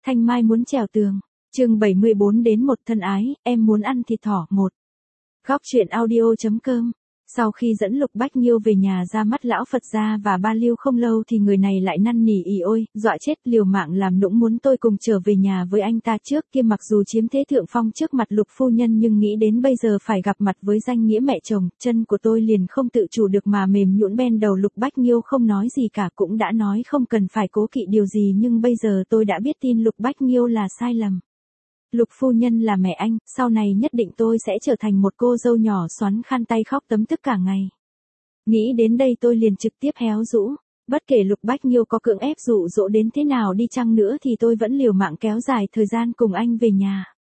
Thanh Mai muốn trèo tường. Chương 74 đến một thân ái, em muốn ăn thịt thỏ một. Góc truyện audio.com. Sau khi dẫn Lục Bách Nhiêu về nhà ra mắt lão Phật gia và ba Lưu không lâu thì người này lại năn nỉ ỉ ôi, dọa chết liều mạng làm nũng muốn tôi cùng trở về nhà với anh ta trước kia. Mặc dù chiếm thế thượng phong trước mặt Lục phu nhân nhưng nghĩ đến bây giờ phải gặp mặt với danh nghĩa mẹ chồng, chân của tôi liền không tự chủ được mà mềm nhũn bên đầu. Lục Bách Nhiêu không nói gì cả, cũng đã nói không cần phải cố kỵ điều gì, nhưng bây giờ tôi đã biết tin Lục Bách Nhiêu là sai lầm. Lục phu nhân là mẹ anh, sau này nhất định tôi sẽ trở thành một cô dâu nhỏ xoắn khăn tay khóc tấm tức cả ngày. Nghĩ đến đây tôi liền trực tiếp héo rũ. Bất kể Lục Bách Nhiêu có cưỡng ép dụ dỗ đến thế nào đi chăng nữa thì tôi vẫn liều mạng kéo dài thời gian cùng anh về nhà.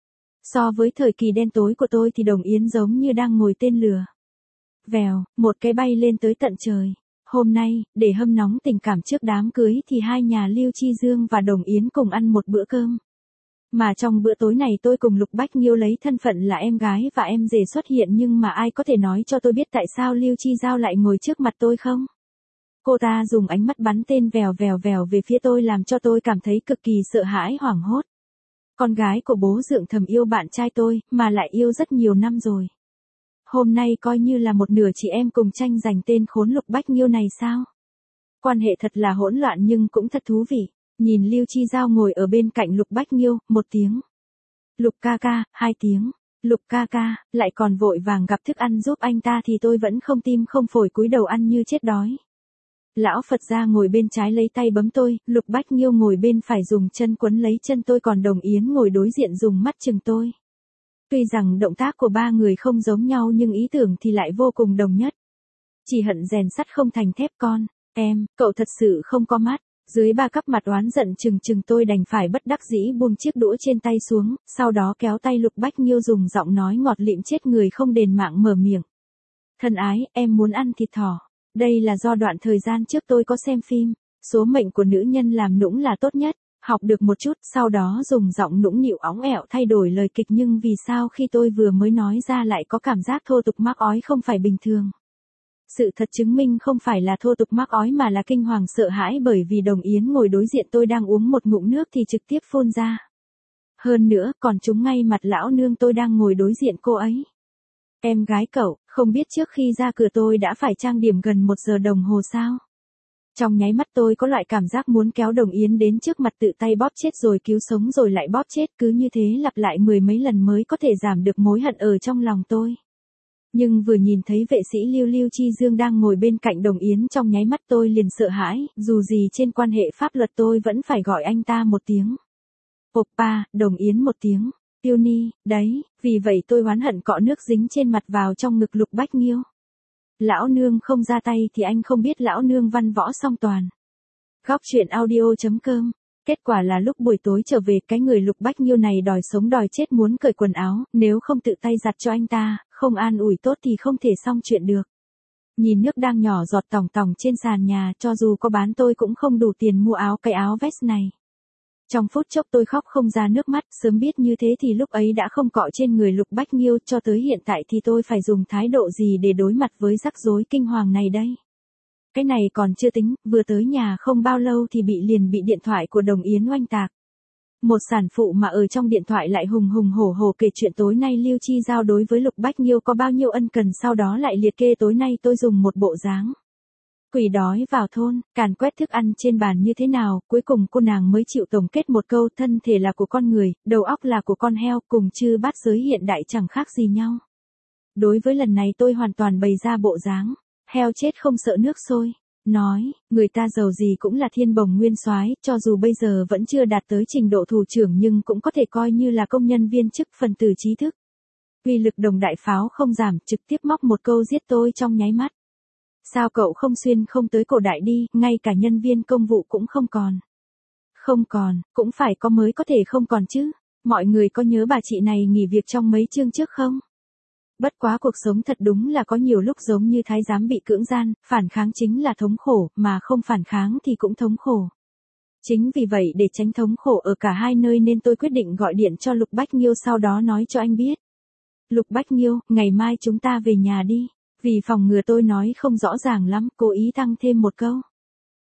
So với thời kỳ đen tối của tôi thì Đồng Yến giống như đang ngồi tên lửa. Vèo, một cái bay lên tới tận trời. Hôm nay, để hâm nóng tình cảm trước đám cưới thì hai nhà Lưu Chi Dương và Đồng Yến cùng ăn một bữa cơm. Mà trong bữa tối này tôi cùng Lục Bách Nhiêu lấy thân phận là em gái và em rể xuất hiện, nhưng mà ai có thể nói cho tôi biết tại sao Lưu Chi Giao lại ngồi trước mặt tôi không? Cô ta dùng ánh mắt bắn tên vèo vèo vèo về phía tôi làm cho tôi cảm thấy cực kỳ sợ hãi hoảng hốt. Con gái của bố dượng thầm yêu bạn trai tôi, mà lại yêu rất nhiều năm rồi. Hôm nay coi như là một nửa chị em cùng tranh giành tên khốn Lục Bách Nhiêu này sao? Quan hệ thật là hỗn loạn nhưng cũng thật thú vị. Nhìn Lưu Chi Giao ngồi ở bên cạnh Lục Bách Nhiêu, một tiếng. Lục ca ca, hai tiếng. Lục ca ca, lại còn vội vàng gặp thức ăn giúp anh ta thì tôi vẫn không tim không phổi cúi đầu ăn như chết đói. Lão Phật gia ngồi bên trái lấy tay bấm tôi, Lục Bách Nhiêu ngồi bên phải dùng chân quấn lấy chân tôi, còn Đồng Yến ngồi đối diện dùng mắt chừng tôi. Tuy rằng động tác của ba người không giống nhau nhưng ý tưởng thì lại vô cùng đồng nhất. Chỉ hận rèn sắt không thành thép con, cậu thật sự không có mắt. Dưới ba cắp mặt oán giận chừng tôi đành phải bất đắc dĩ buông chiếc đũa trên tay xuống, sau đó kéo tay Lục Bách Nhiêu dùng giọng nói ngọt lịm chết người không đền mạng mở miệng. Thân ái, em muốn ăn thịt thỏ. Đây là do đoạn thời gian trước tôi có xem phim, số mệnh của nữ nhân làm nũng là tốt nhất, học được một chút, sau đó dùng giọng nũng nịu óng ẻo thay đổi lời kịch, nhưng vì sao khi tôi vừa mới nói ra lại có cảm giác thô tục mắc ói không phải bình thường. Sự thật chứng minh không phải là thô tục mắc ói mà là kinh hoàng sợ hãi, bởi vì Đồng Yến ngồi đối diện tôi đang uống một ngụm nước thì trực tiếp phun ra. Hơn nữa, còn trúng ngay mặt lão nương tôi đang ngồi đối diện cô ấy. Em gái cậu, không biết trước khi ra cửa tôi đã phải trang điểm gần 1 giờ đồng hồ sao? Trong nháy mắt tôi có loại cảm giác muốn kéo Đồng Yến đến trước mặt tự tay bóp chết rồi cứu sống rồi lại bóp chết, cứ như thế lặp lại 10 mấy lần mới có thể giảm được mối hận ở trong lòng tôi. Nhưng vừa nhìn thấy vệ sĩ Lưu Chi Dương đang ngồi bên cạnh Đồng Yến, trong nháy mắt tôi liền sợ hãi, dù gì trên quan hệ pháp luật tôi vẫn phải gọi anh ta một tiếng Oppa, Đồng Yến một tiếng Peony, đấy, vì vậy tôi oán hận cọ nước dính trên mặt vào trong ngực Lục Bách Nhiêu. Lão nương không ra tay thì anh không biết lão nương văn võ song toàn. Góc truyện audio.com. Kết quả là lúc buổi tối trở về, cái người Lục Bách Nhiêu này đòi sống đòi chết muốn cởi quần áo, nếu không tự tay giặt cho anh ta, không an ủi tốt thì không thể xong chuyện được. Nhìn nước đang nhỏ giọt tòng tòng trên sàn nhà, cho dù có bán tôi cũng không đủ tiền mua cái áo vest này. Trong phút chốc tôi khóc không ra nước mắt, sớm biết như thế thì lúc ấy đã không cọ trên người Lục Bách Nhiêu, cho tới hiện tại thì tôi phải dùng thái độ gì để đối mặt với rắc rối kinh hoàng này đây. Cái này còn chưa tính, vừa tới nhà không bao lâu thì liền bị điện thoại của Đồng Yến oanh tạc. Một sản phụ mà ở trong điện thoại lại hùng hổ hổ kể chuyện tối nay Lưu Chi Giao đối với Lục Bách Nhiêu có bao nhiêu ân cần, sau đó lại liệt kê tối nay tôi dùng một bộ dáng quỷ đói vào thôn, càn quét thức ăn trên bàn như thế nào, cuối cùng cô nàng mới chịu tổng kết một câu: thân thể là của con người, đầu óc là của con heo, cùng chư bát giới hiện đại chẳng khác gì nhau. Đối với lần này tôi hoàn toàn bày ra bộ dáng heo chết không sợ nước sôi, nói, người ta giàu gì cũng là thiên bồng nguyên soái, cho dù bây giờ vẫn chưa đạt tới trình độ thủ trưởng nhưng cũng có thể coi như là công nhân viên chức phần tử trí thức. Uy lực đồng đại pháo không giảm, trực tiếp móc một câu giết tôi trong nháy mắt. Sao cậu không xuyên không tới cổ đại đi, ngay cả nhân viên công vụ cũng không còn. Không còn, cũng phải có mới có thể không còn chứ. Mọi người có nhớ bà chị này nghỉ việc trong mấy chương trước không? Bất quá cuộc sống thật đúng là có nhiều lúc giống như thái giám bị cưỡng gian, phản kháng chính là thống khổ, mà không phản kháng thì cũng thống khổ. Chính vì vậy để tránh thống khổ ở cả hai nơi nên tôi quyết định gọi điện cho Lục Bách Nhiêu, sau đó nói cho anh biết. Lục Bách Nhiêu, ngày mai chúng ta về nhà đi. Vì phòng ngừa tôi nói không rõ ràng lắm, cố ý tăng thêm một câu.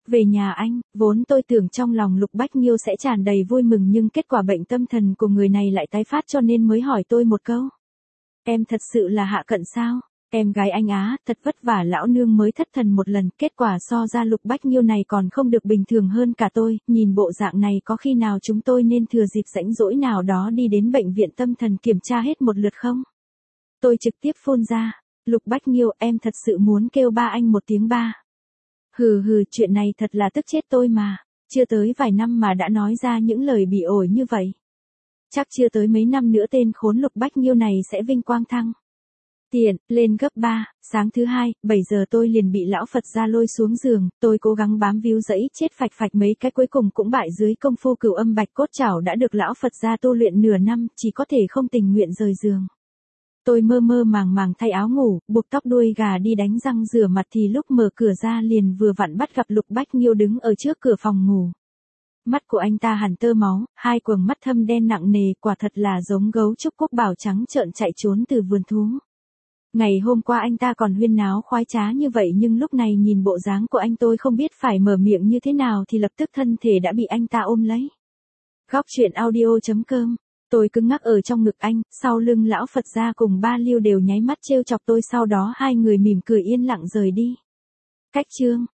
Về nhà anh, vốn tôi tưởng trong lòng Lục Bách Nhiêu sẽ tràn đầy vui mừng nhưng kết quả bệnh tâm thần của người này lại tái phát cho nên mới hỏi tôi một câu. Em thật sự là hạ cận sao? Em gái anh á, thật vất vả lão nương mới thất thần một lần, kết quả so ra Lục Bách Nhiêu này còn không được bình thường hơn cả tôi, nhìn bộ dạng này có khi nào chúng tôi nên thừa dịp rảnh rỗi nào đó đi đến bệnh viện tâm thần kiểm tra hết một lượt không? Tôi trực tiếp phun ra, Lục Bách Nhiêu em thật sự muốn kêu ba anh một tiếng ba. Hừ hừ, chuyện này thật là tức chết tôi mà, chưa tới vài năm mà đã nói ra những lời bị ổi như vậy. Chắc chưa tới mấy năm nữa tên khốn Lục Bách Nhiêu này sẽ vinh quang thăng. Tiện, lên gấp 3, sáng thứ 2, 7 giờ tôi liền bị lão Phật gia lôi xuống giường, tôi cố gắng bám víu dẫy chết phạch phạch mấy cái cuối cùng cũng bại dưới công phu Cửu Âm Bạch Cốt Trảo đã được lão Phật gia tu luyện nửa năm, chỉ có thể không tình nguyện rời giường. Tôi mơ mơ màng màng thay áo ngủ, buộc tóc đuôi gà đi đánh răng rửa mặt thì lúc mở cửa ra liền vừa vặn bắt gặp Lục Bách Nhiêu đứng ở trước cửa phòng ngủ. Mắt của anh ta hằn tơ máu, hai quầng mắt thâm đen nặng nề, quả thật là giống gấu trúc quốc bảo trắng trợn chạy trốn từ vườn thú. Ngày hôm qua anh ta còn huyên náo khoái trá như vậy nhưng lúc này nhìn bộ dáng của anh tôi không biết phải mở miệng như thế nào thì lập tức thân thể đã bị anh ta ôm lấy. Góc truyện audio.com. Tôi cứng ngắc ở trong ngực anh, sau lưng lão Phật gia cùng ba Liêu đều nháy mắt trêu chọc tôi, sau đó hai người mỉm cười yên lặng rời đi. Cách chương